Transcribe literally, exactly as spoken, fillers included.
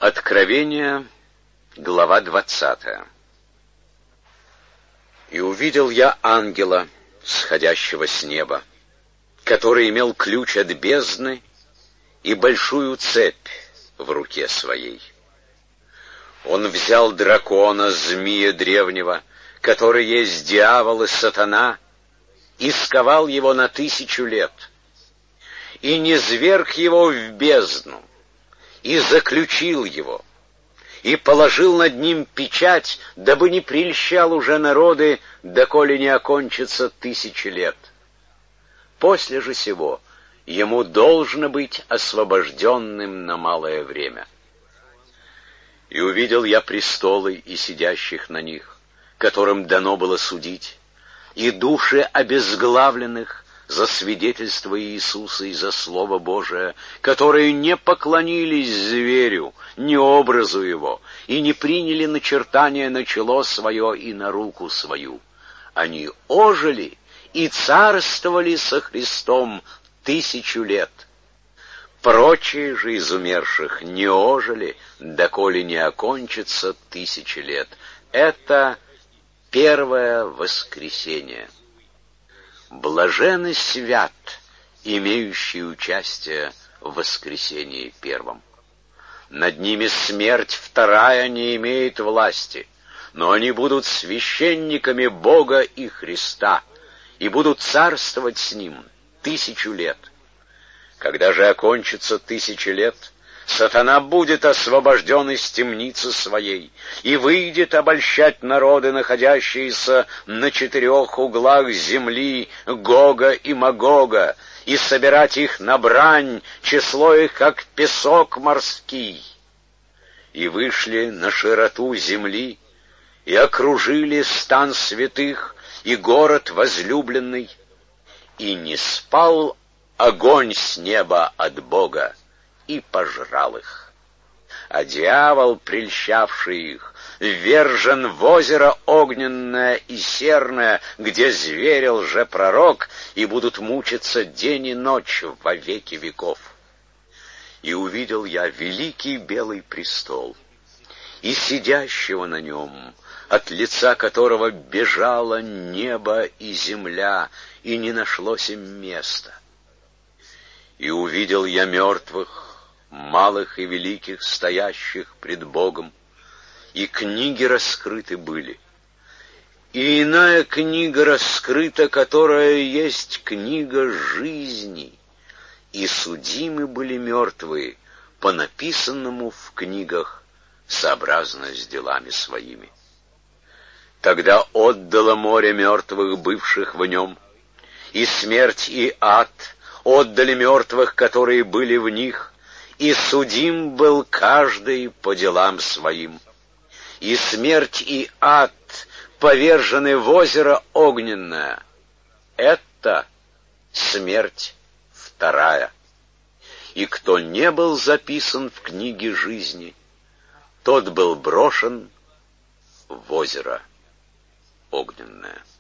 Откровение, глава двадцатая. «И увидел я ангела, сходящего с неба, который имел ключ от бездны и большую цепь в руке своей. Он взял дракона, змея древнего, который есть дьявол и сатана, и сковал его на тысячу лет, и низвергг его в бездну, и заключил его, и положил над ним печать, дабы не прельщал уже народы, доколе не окончится тысячи лет. После же сего ему должно быть освобожденным на малое время. И увидел я престолы и сидящих на них, которым дано было судить, и души обезглавленных за свидетельство Иисуса и за Слово Божие, которые не поклонились зверю, ни образу его, и не приняли начертание на чело свое и на руку свою. Они ожили и царствовали со Христом тысячу лет. Прочие же из умерших не ожили, доколе не окончится тысячи лет. Это первое воскресение. Блажен и свят, имеющий участие в воскресении первом. Над ними смерть вторая не имеет власти, но они будут священниками Бога и Христа и будут царствовать с Ним тысячу лет. Когда же окончится тысяча лет, сатана будет освобожден из темницы своей и выйдет обольщать народы, находящиеся на четырех углах земли, Гога и Магога, и собирать их на брань, число их, как песок морский. И вышли на широту земли, и окружили стан святых и город возлюбленный, и не спал огонь с неба от Бога, и пожрал их. А дьявол, прельщавший их, ввержен в озеро огненное и серное, где зверь лжепророк, и будут мучиться день и ночь во веки веков. И увидел я великий белый престол, и сидящего на нем, от лица которого бежало небо и земля, и не нашлось им места. И увидел я мертвых, малых и великих, стоящих пред Богом, и книги раскрыты были. И иная книга раскрыта, которая есть книга жизни, и судимы были мертвые по написанному в книгах сообразно с делами своими. Тогда отдало море мертвых, бывших в нем, и смерть и ад отдали мертвых, которые были в них, и судим был каждый по делам своим. И смерть и ад повержены в озеро огненное. Это смерть вторая. И кто не был записан в книге жизни, тот был брошен в озеро огненное.